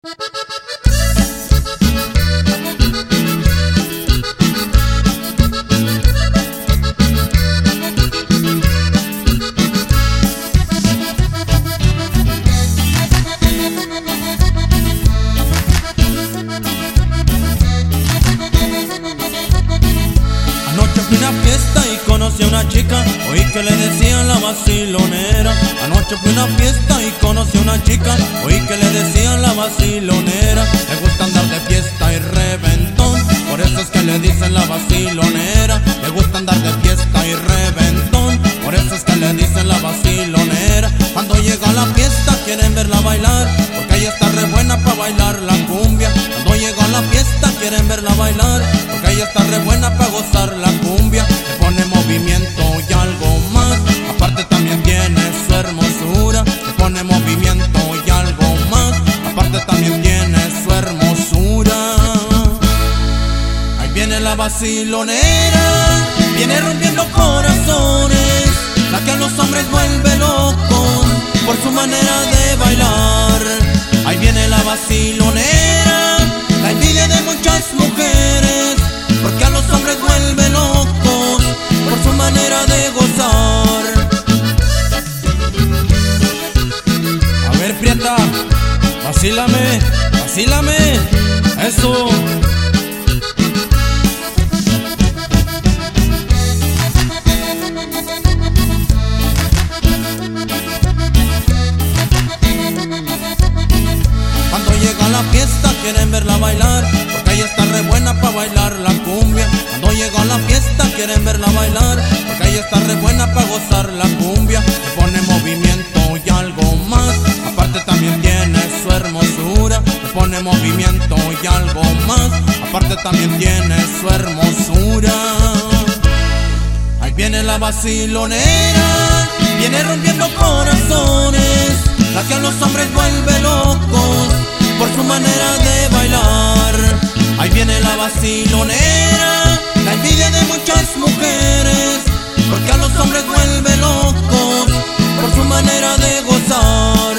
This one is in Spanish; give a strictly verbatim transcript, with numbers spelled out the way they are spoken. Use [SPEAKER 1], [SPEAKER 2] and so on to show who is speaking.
[SPEAKER 1] Anoche fui a una fiesta y conocí a una chica, oí que le decían la vacilonera. Anoche fui a una fiesta y conocí a una chica, oí que le decían la vacilonera. Le gusta andar de fiesta y reventón, por eso es que le dicen la vacilonera. Le gusta andar de fiesta y reventón, por eso es que le dicen la vacilonera. Cuando llega a la fiesta quieren verla bailar, porque ella está re buena pa' bailar la cumbia. Cuando llega a la fiesta quieren verla bailar, porque ella está re buena pa' gozar la cumbia. Le pone movimiento y algo más, aparte también tiene su hermosura. Le pone movimiento y algo más, aparte también tiene su hermosura. Ahí viene la vacilonera, viene rompiendo corazones, la que a los hombres vuelve locos por su manera de bailar. Ahí viene la vacilonera, la envidia de muchas mujeres, porque a los hombres vuelve locos por su manera de gozar. A ver, Prieta, vacílame, vacílame, eso. Cuando llega a la fiesta quieren verla bailar, porque ella está re buena pa' bailar la cumbia. Cuando llega a la fiesta quieren verla bailar, porque ella está re buena pa' gozar la cumbia. Le pone movimiento y algo más, aparte también tiene su hermosura. Le pone movimiento y algo más, aparte también tiene su hermosura. Ahí viene la vacilonera, viene rompiendo corazones, la que a los hombres vuelve locos por su manera de bailar. Ahí viene la vacilonera, la envidia de muchas mujeres, porque a los hombres vuelve locos por su manera de gozar.